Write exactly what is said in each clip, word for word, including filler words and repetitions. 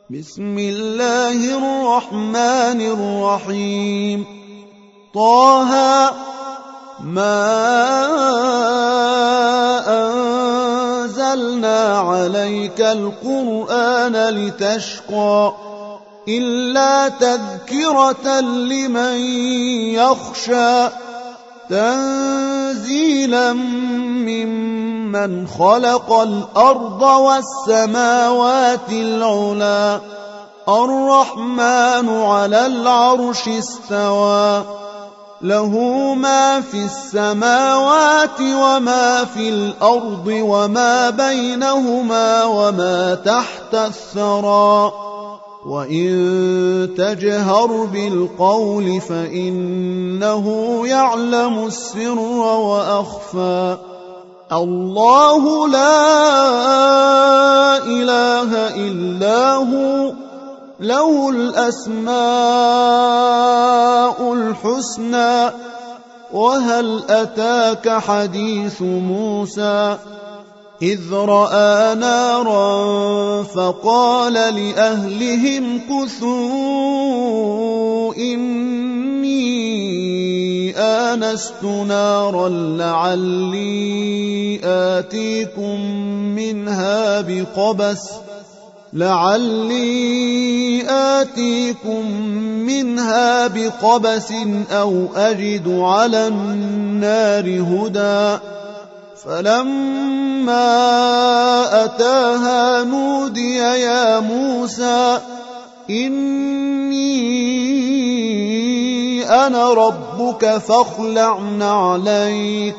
بسم الله الرحمن الرحيم. طه ما أنزلنا عليك القرآن لتشقى إلا تذكرة لمن يخشى تنزيلا ممن خلق الأرض والسماوات العلى الرحمن على العرش استوى له ما في السماوات وما في الأرض وما بينهما وما تحت الثرى وإن تجهر بالقول فإنه يعلم السر وأخفى الله لا إله إلا هو له الأسماء الحسنى وهل أتاك حديث موسى إذ رأى نارا فقال لأهلهم كثوا إني آنست نارا لعلي آتيكم منها بقبس لعلي آتيكم منها بقبس أو أجد على النار هدى فلما أتاها نودي يا موسى إني أنا ربك فاخلع نعليك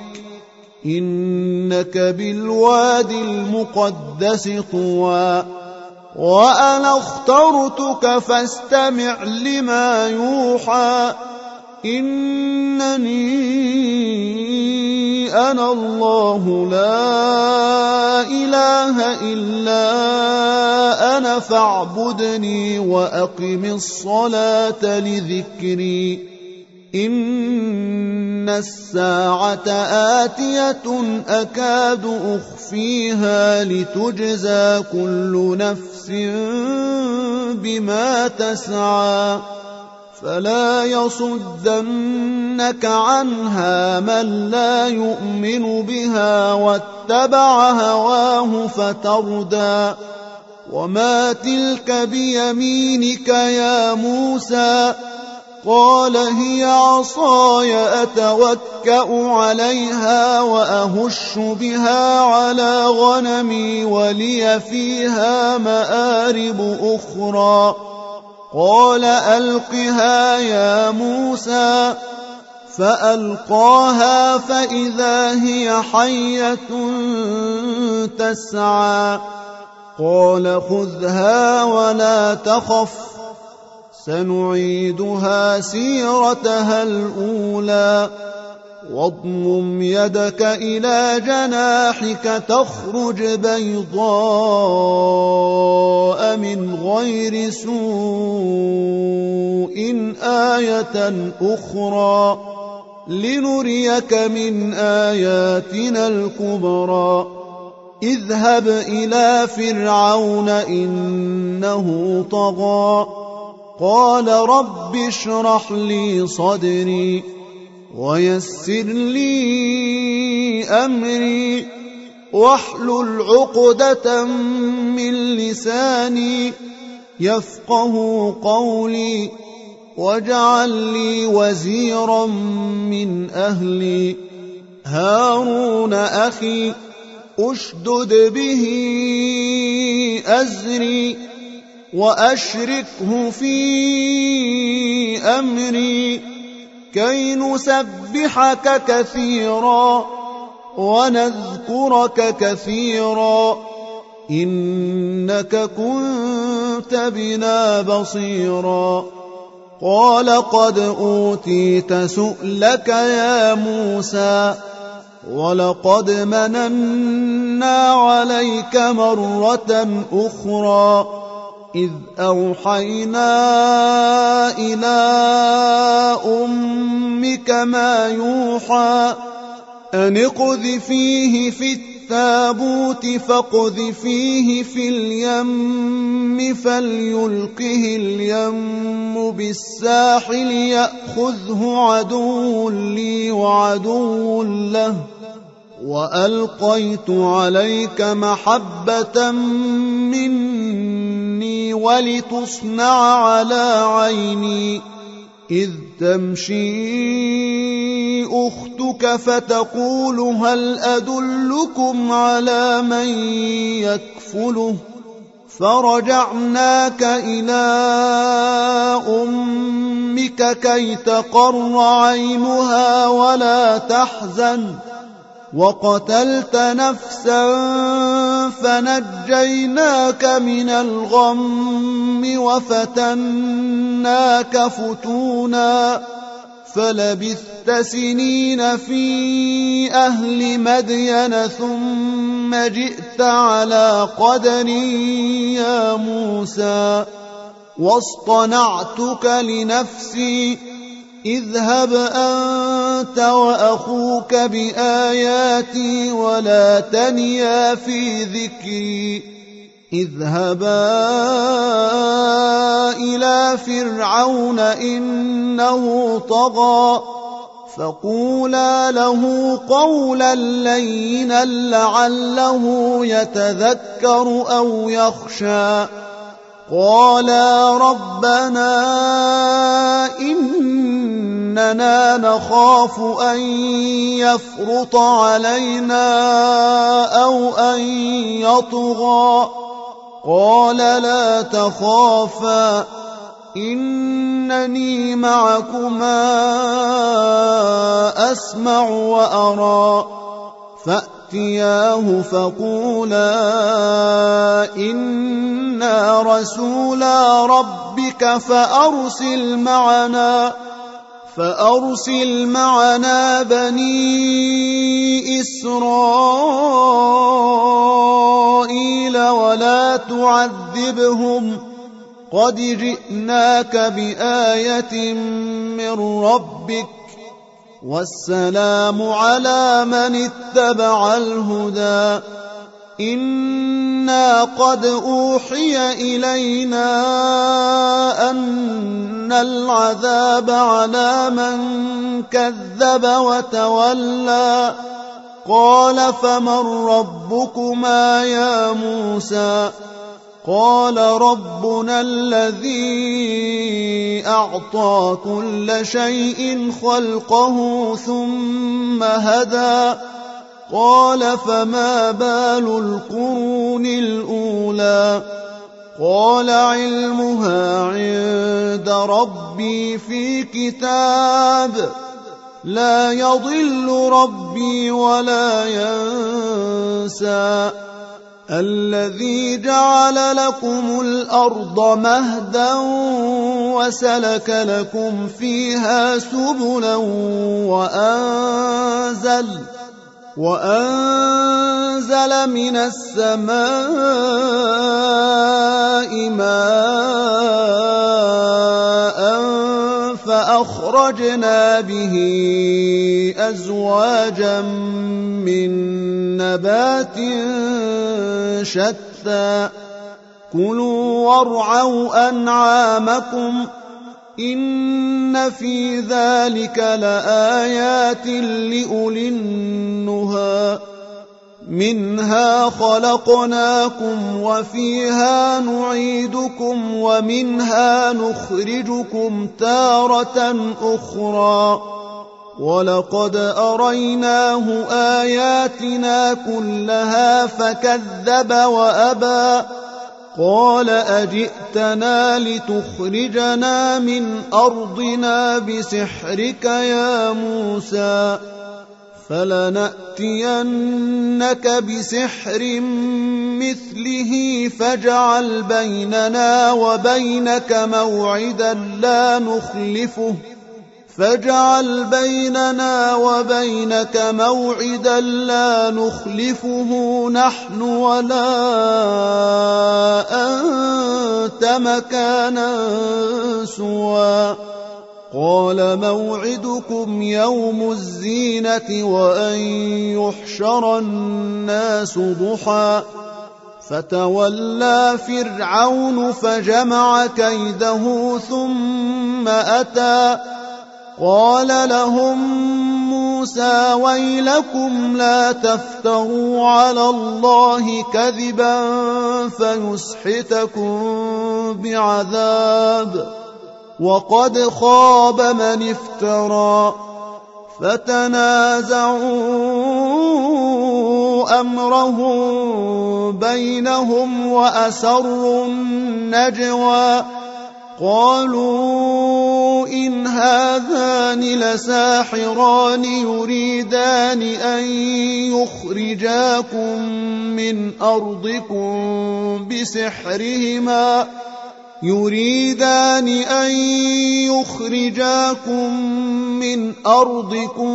إنك بالواد المقدس طوى وأنا اخترتك فاستمع لما يوحى إنني أنا الله لا إله إلا أنا فاعبدني وأقم الصلاة لذكري إن الساعة آتية أكاد أخفيها لتجزى كل نفس بما تسعى فلا يصدنك عنها من لا يؤمن بها واتبع هواه فتردى وما تلك بيمينك يا موسى قال هي عصاي أتوكأ عليها وأهش بها على غنمي ولي فيها مآرب أخرى قال ألقها يا موسى فألقاها فإذا هي حية تسعى قال خذها ولا تخف سنعيدها سيرتها الأولى واضمم يدك إلى جناحك تخرج بيضاء من غير سوء آية أخرى لنريك من آياتنا الكبرى اذهب إلى فرعون إنه طغى قال رب اشرح لي صدري ويسر لي أمري واحلل عقدة من لساني يفقه قولي واجعل لي وزيرا من أهلي هارون أخي أشدد به أزري وأشركه في أمري كي نسبحك كثيرا ونذكرك كثيرا إنك كنت بنا بصيرا قال قد أوتيت سؤلك يا موسى ولقد مننا عليك مرة أخرى إذ أوحينا إلى أمك ما يوحى أن اقذفيه في التابوت فاقذفيه في اليم فليلقه اليم بالساحل يأخذه عدو لي وعدو له وألقيت عليك محبة مني ولتصنع على عيني إذ تمشي أختك فتقول هل أدلكم على من يكفله فرجعناك إلى أمك كي تقر عينها ولا تحزن وقتلت نفسا فنجيناك من الغم وفتناك فتونا فلبثت سنين في أهل مدين ثم جئت على قدري يا موسى واصطنعتك لنفسي اذهب أنت وأخوك بآياتي ولا تنيا في ذكري اذهبا إلى فرعون إنه طغى فقولا له قولا لينا لعله يتذكر أو يخشى قالا ربنا إننا نخاف أن يفرط علينا أو أن يطغى قال لا تخافا إنني معكما أسمع وأرى فأتياه فقولا إنا رسولا ربك فأرسل معنا فأرسل معنا بني إسرائيل ولا تعذبهم قد جئناك بآية من ربك والسلام على من اتبع الهدى إنا قد أوحي إلينا أن العذاب على من كذب وتولى قال فمن ربكما يا موسى قال ربنا الذي أعطى كل شيء خلقه ثم هدى قال فما بال القرون الأولى قال علمها عند ربي في كتاب لا يضل ربي ولا ينسى الذي جعل لكم الأرض مهدا وسلك لكم فيها سبلا وأنزل وأنزل من السماء ماء فأخرجنا به أزواجا من نبات شتى كلوا وارعوا أنعامكم إن في ذلك لآيات لأولي النهى منها خلقناكم وفيها نعيدكم ومنها نخرجكم تارة أخرى ولقد أريناه آياتنا كلها فكذب وأبى قال أجئتنا لتخرجنا من أرضنا بسحرك يا موسى فلنأتينك بسحر مثله فاجعل بيننا وبينك موعدا لا نخلفه فاجعل بيننا وبينك موعدا لا نخلفه نحن ولا أنت مكانا سوى قال موعدكم يوم الزينة وأن يحشر الناس ضحى فتولى فرعون فجمع كيده ثم أتى قال لهم موسى ويلكم لا تفتروا على الله كذبا فيسحتكم بعذاب وقد خاب من افترى فتنازعوا أمرهم بينهم وأسروا النجوى قالوا إن هذان لساحران يريدان أن يخرجاكم من أرضكم بسحرهما يريدان أن يخرجاكم من أرضكم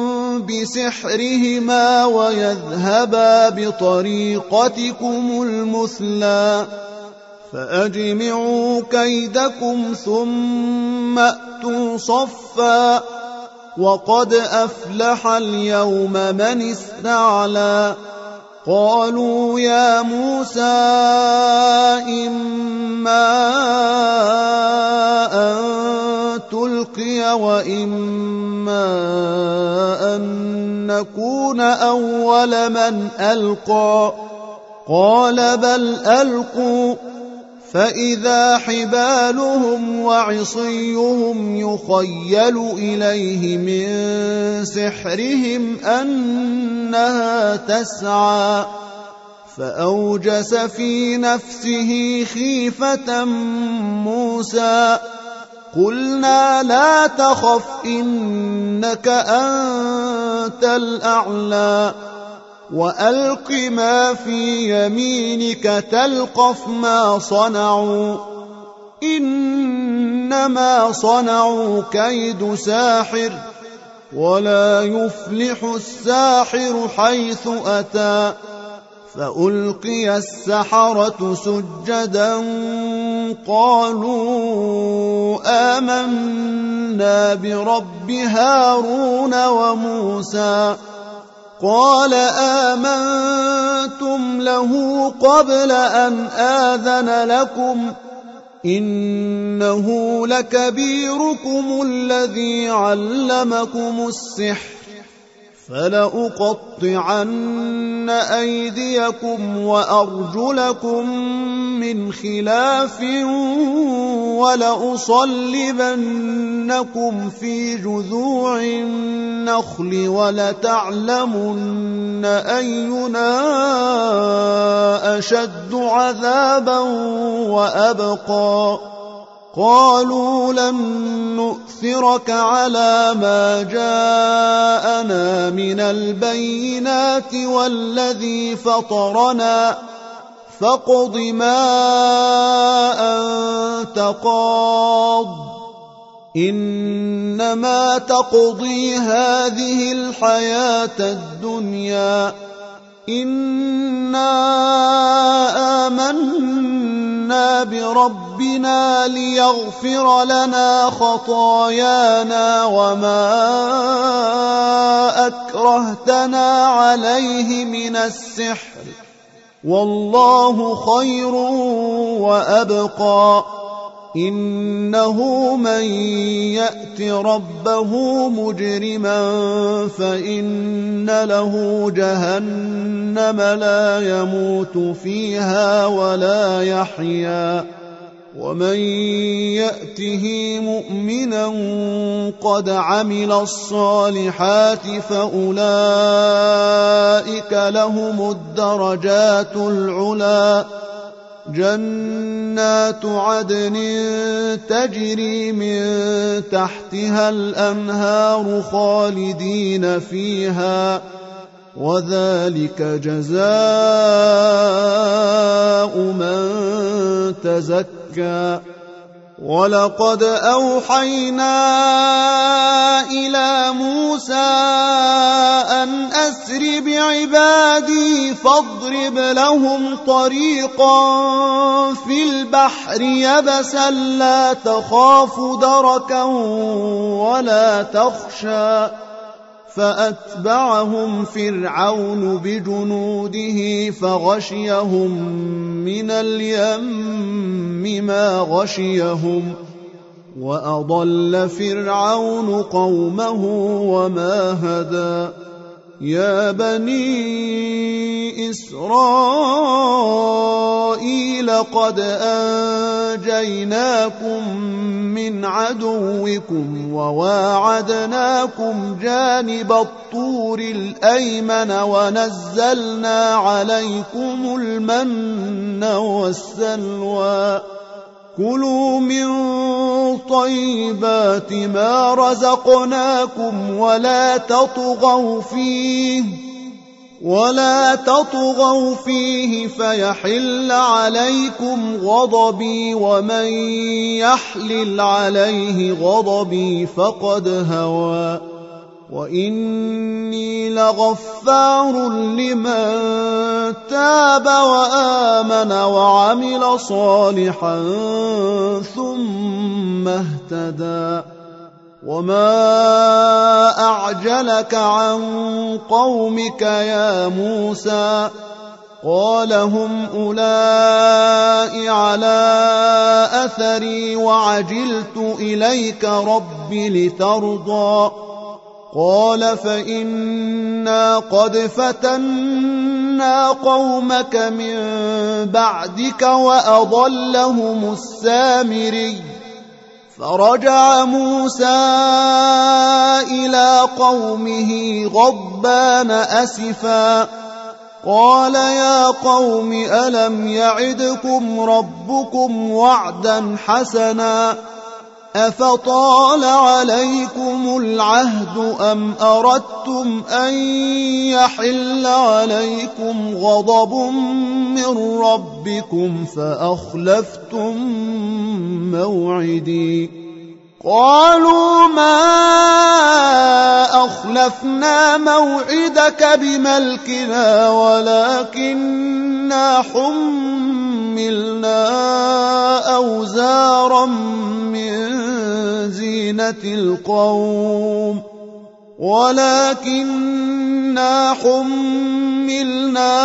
بسحرهما ويذهبا بطريقتكم المثلى فأجمعوا كيدكم ثم أتوا صفا وقد أفلح اليوم من استعلى قالوا يا موسى إما أن تلقي وإما أن نكون أول من ألقى قال بل ألقوا فإذا حبالهم وعصيهم يخيل إليه من سحرهم أنها تسعى فأوجس في نفسه خيفة موسى قلنا لا تخف إنك أنت الأعلى وألق ما في يمينك تلقف ما صنعوا إنما صنعوا كيد ساحر ولا يفلح الساحر حيث أتى فألقي السحرة سجدا قالوا آمنا برب هارون وموسى قال آمنتم له قبل أن آذن لكم إنه لكبيركم الذي علمكم السحر فلأقطعن أيديكم وأرجلكم من خلاف ولأصلبنكم في جذوع النخل ولتعلمن أينا أشد عذابا وأبقى قالوا لن نؤثرك على ما جاءنا من البينات والذي فطرنا فاقض ما أنت قاض إنما تقضي هذه الحياة الدنيا إنا آمنا بربنا ليغفر لنا خطايانا وما أكرهتنا عليه من السحر والله خير وأبقى إنه من يأت ربه مجرما فإن له جهنم لا يموت فيها ولا يحيا ومن يأته مؤمنا قد عمل الصالحات فأولئك لهم الدرجات العلى جنات عدن تجري من تحتها الأنهار خالدين فيها وذلك جزاء من تزكى ولقد أوحينا إلى موسى أن أسر بعبادي فاضرب لهم طريقا في البحر يبسا لا تخاف دركا ولا تخشى فأتبعهم فرعون بجنوده فغشيهم من اليم ما غشيهم وأضل فرعون قومه وما هدى يا بني إسرائيل قد أنجيناكم من عدوكم وواعدناكم جانب الطور الأيمن ونزلنا عليكم المن والسلوى كلوا من طيبات ما رزقناكم ولا تطغوا فيه ولا تطغوا فيه فيحل عليكم غضبي ومن يحلل عليه غضبي فقد هوى وإني لغفار لمن تاب وآمن وعمل صالحا ثم اهتدى وما أعجلك عن قومك يا موسى قال هم أولئك على أثري وعجلت إليك رب لترضى قال فإنا قد فتنا قومك من بعدك وأضلهم السامري فرجع موسى إلى قومه غضبان أسفا قال يا قوم ألم يعدكم ربكم وعدا حسنا أفطال عليكم العهد أم أردتم أن يحل عليكم غضب من ربكم فأخلفتم موعدي قالوا ما أخلفنا موعدك بملكنا ولكننا حملنا أوزارا من زينة القوم ولكننا حملنا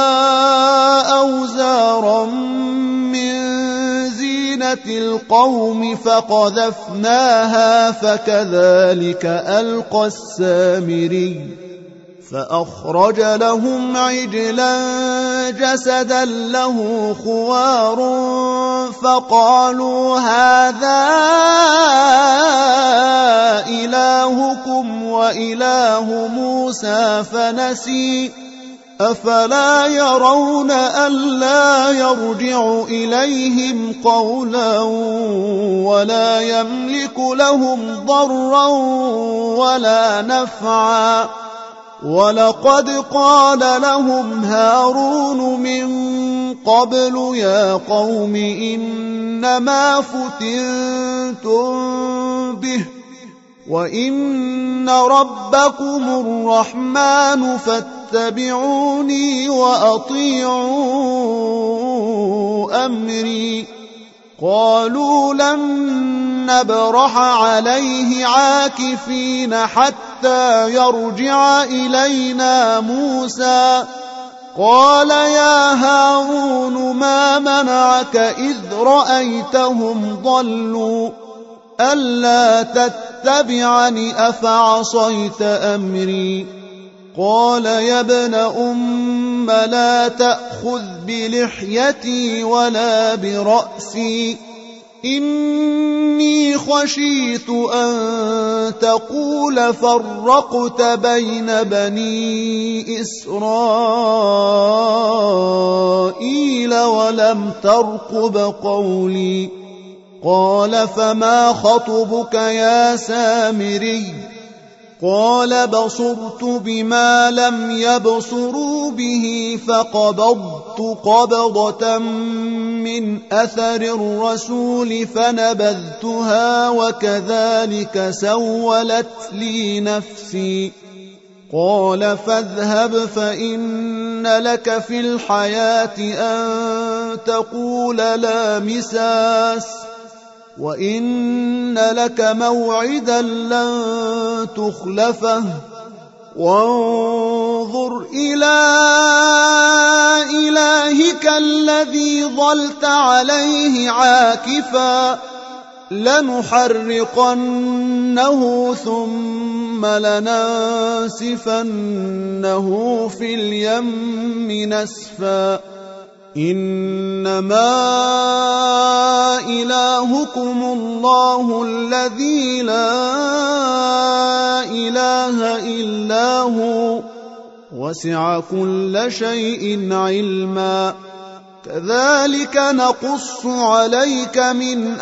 أوزارا من زينة القوم فقذفناها فكذلك ألقى السامري فأخرج لهم عجلا جسدا له خوار فقالوا هذا إلهكم وإله موسى فنسي أفلا يرون ألا يرجع إليهم قولا ولا يملك لهم ضرا ولا نفعا ولقد قال لهم هارون من قبل يا قوم إنما فتنتم به وإن ربكم الرحمن فاتبعوني وأطيعوا أمري قالوا لن نبرح عليه عاكفين حتى يرجع إلينا موسى قال يا هارون ما منعك إذ رأيتهم ضلوا ألا تتبعني أفعصيت أمري قال يا ابن أم لا تأخذ بلحيتي ولا برأسي إني خشيت أن تقول فرقت بين بني إسرائيل ولم ترقب قولي قال فما خطبك يا سامري قال بصرت بما لم يبصروا به فقبضت قبضة من أثر الرسول فنبذتها وكذلك سولت لي نفسي. قال فاذهب فإن لك في الحياة أن تقول لا مساس وإن لك موعدا لن تخلفه وانظر إلى إلهك الذي ظلت عليه عاكفا لنحرقنه ثم لننسفنه في اليم نسفا إنما إلهكم الله الذي لا إله إلا هو وسع كل شيء علما. كذلك نقص عليك من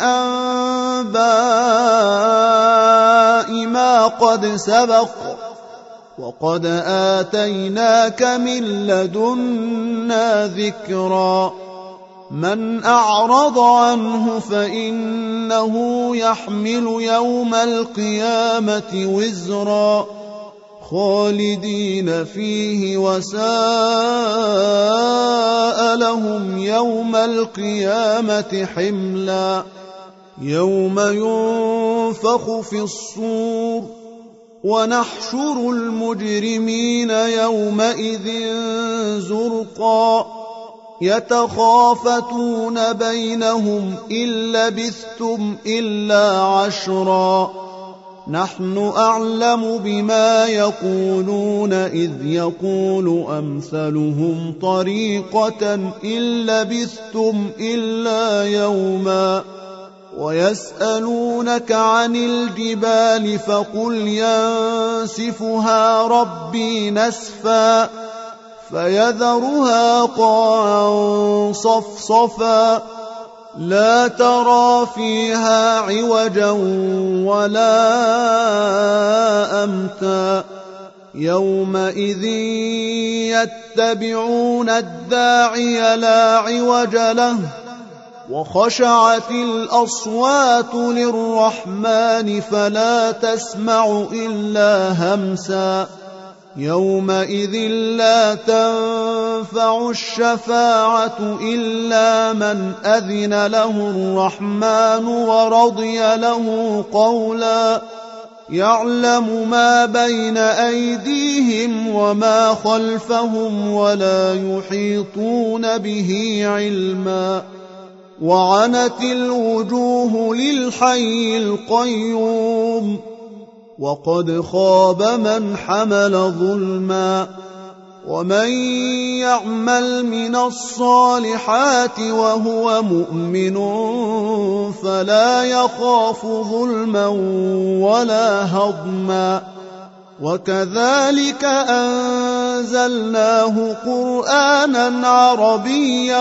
أنباء ما قد سبق وقد آتيناك من لدنا ذكرا. من أعرض عنه فإنه يحمل يوم القيامة وزرا خالدين فيه وساء لهم يوم القيامة حملا. يوم ينفخ في الصور ونحشر المجرمين يومئذ زرقا يتخافتون بينهم إن لبثتم إلا عشرا نحن أعلم بما يقولون إذ يقول أمثلهم طريقة إن لبثتم إلا يوما ويسألونك عن الجبال فقل ينسفها ربي نسفا فيذرها قاعا صفصفا لا ترى فيها عوجا ولا أمتا يومئذ يتبعون الداعي لا عوج له وخشعت الأصوات للرحمن فلا تسمع إلا همسا يومئذ لا تنفع الشفاعة إلا من أذن له الرحمن ورضي له قولا يعلم ما بين أيديهم وما خلفهم ولا يحيطون به علما وعنت الوجوه للحي القيوم وقد خاب من حمل ظلما ومن يعمل من الصالحات وهو مؤمن فلا يخاف ظلما ولا هضما وكذلك أنزلناه قرآنا عربيا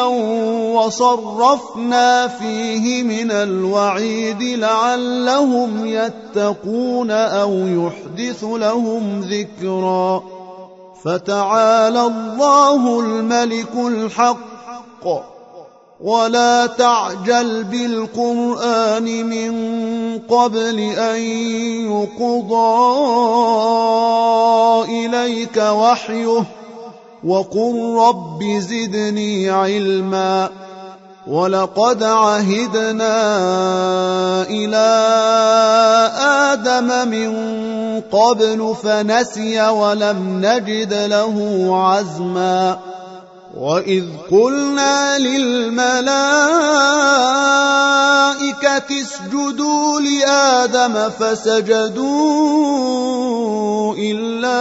وصرفنا فيه من الوعيد لعلهم يتقون أو يحدث لهم ذكرا فتعالى الله الملك الحق ولا تعجل بالقرآن من قبل أن يقضى إليك وحيه وقل رب زدني علما ولقد عهدنا إلى آدم من قبل فنسي ولم نجد له عزما وإذ قلنا للملائكة اسجدوا لآدم فسجدوا إلا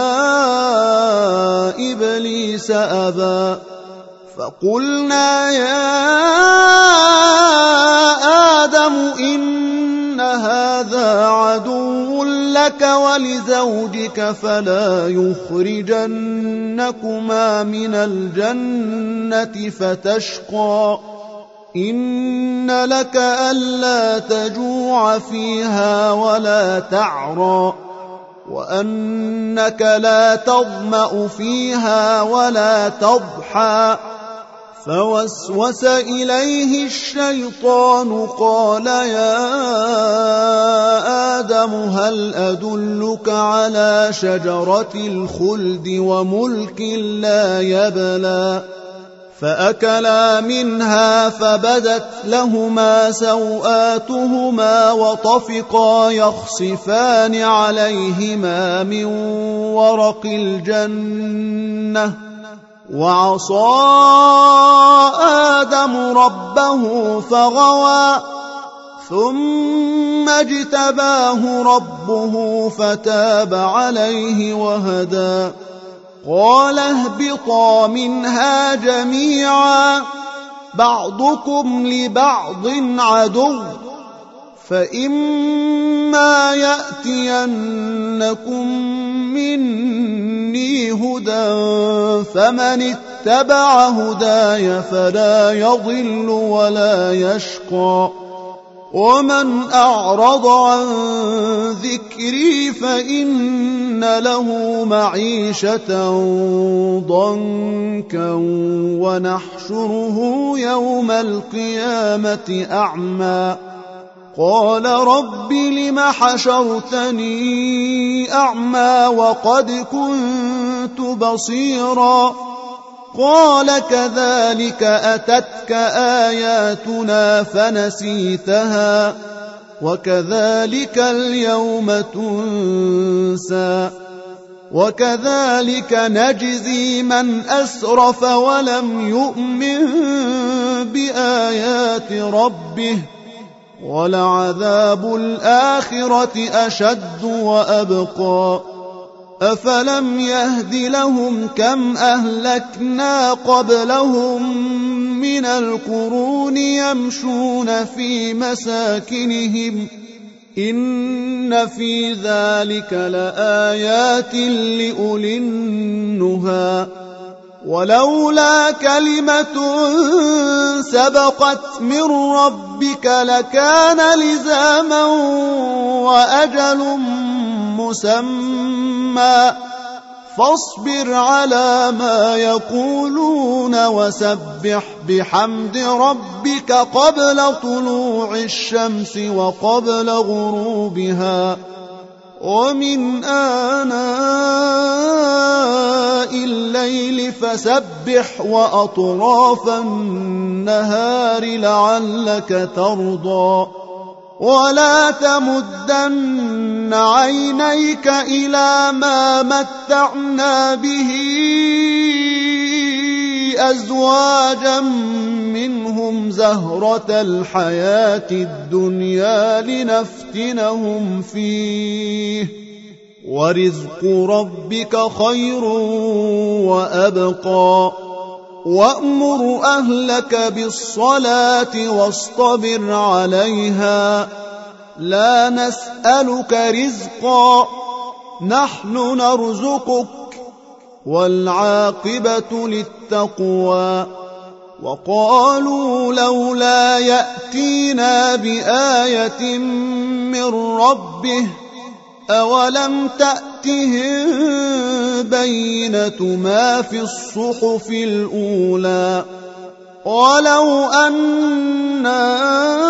إبليس أبى فقلنا يا آدم إن هذا عدو لك ولزوجك فلا يخرجنكما من الجنة فتشقى إن لك ألا تجوع فيها ولا تعرى وأنك لا تظمأ فيها ولا تضحى. فوسوس إليه الشيطان قال يا آدم هل أدلك على شجرة الخلد وملك لا يبلى. فأكلا منها فبدت لهما سوآتهما وطفقا يخصفان عليهما من ورق الجنة وعصى آدم ربه فغوى ثم اجتباه ربه فتاب عليه وهدى. قال اهبطا منها جميعا بعضكم لبعض عدو فإما يأتينكم مني هدى فمن اتبع هداي فلا يضل ولا يشقى ومن أعرض عن ذكري فإن له معيشة ضنكا ونحشره يوم القيامة أعمى. قال رب لم حشرتني أعمى وقد كنت بصيرا. قال كذلك أتتك آياتنا فنسيتها وكذلك اليوم تنسى وكذلك نجزي من أسرف ولم يؤمن بآيات ربه ولعذاب الآخرة أشد وأبقى. أفلم يهد لهم كم أهلكنا قبلهم من القرون يمشون في مساكنهم إن في ذلك لآيات لأولي النهى. ولولا كلمة سبقت من ربك لكان لزاما وأجل مسمى. فاصبر على ما يقولون وسبح بحمد ربك قبل طلوع الشمس وقبل غروبها ومن آناء الليل فسبح وأطراف النهار لعلك ترضى. ولا تمدن عينيك إلى ما متعنا به أزواجا منهم زهرة الحياة الدنيا لنفتنهم فيه ورزق ربك خير وأبقى. وأمر أهلك بالصلاة واصطبر عليها لا نسألك رزقا نحن نرزقك والعاقبة للتقوى. وقالوا لولا يأتينا بآية من ربه أولم تأتهم بينة ما في الصحف الأولى ولو أنا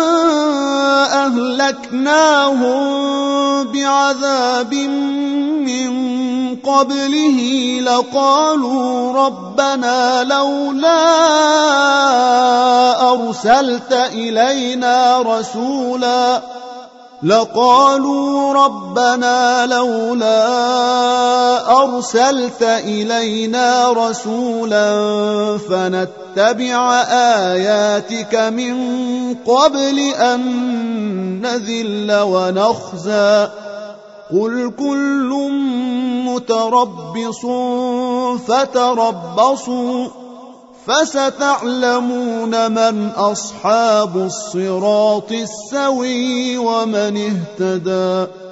أهلكناهم بعذاب من قبله لقالوا ربنا لولا أرسلت إلينا رسولا لقالوا ربنا لولا أرسلت إلينا رسولا فنتبع آياتك من قبل أن نذل ونخزى. قل كل متربص فتربصوا فستعلمون من أصحاب الصراط السوي ومن اهتدى.